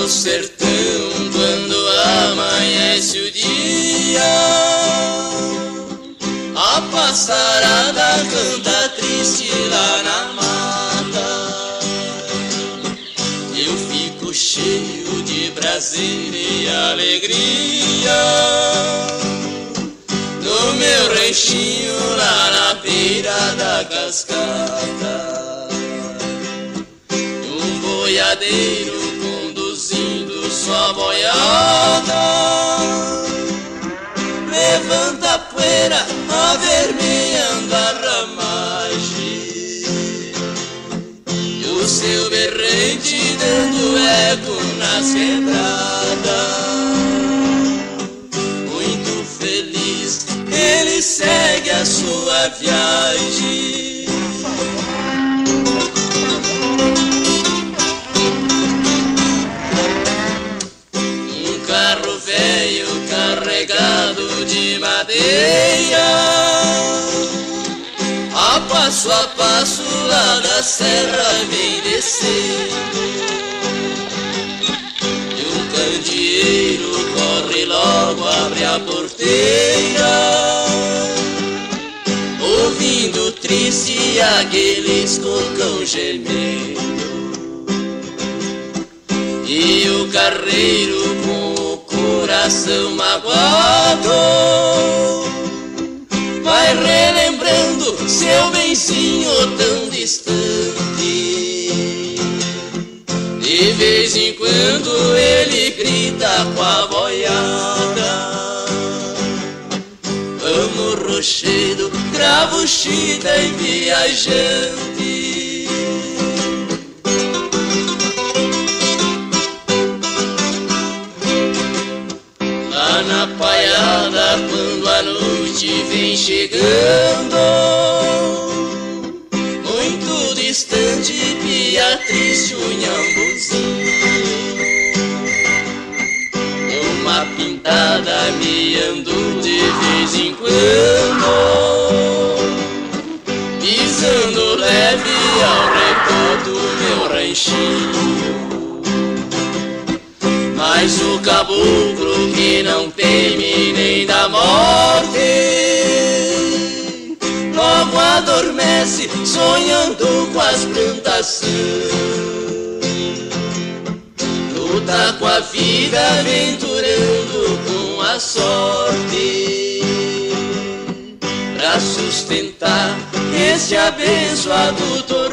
sertão, quando amanhece o dia, a passarada canta triste lá na mata. Eu fico cheio de prazer e alegria no meu ranchinho lá na beira da cascata. Um boiadeiro conduzindo sua boiada levanta a poeira avermelhando a ramagem, e o seu berrante dando eco nas quebradas. Muito feliz ele segue a sua viagem. Um carro velho carregado de madeira, a passo lá da serra vem descendo, e um candeeiro corre logo, abre a porteira, ouvindo triste aqueles cocão gemendo. E o carreiro com o coração magoado vai relembrando seu benzinho tão distante. De vez em quando ele grita com a boiada: vamos rochedo, cravo, chita e viajante. Lá na paiada, quando a noite vem chegando, muito distante, pia triste o Nhambuzinho, uma pintada miando de vez em quando, pisando leve ao redor do meu ranchinho. Mas o caboclo que não teme nem da morte logo adormece sonhando com as plantações. Luta com a vida aventurando com a sorte pra sustentar este abençoado torneio.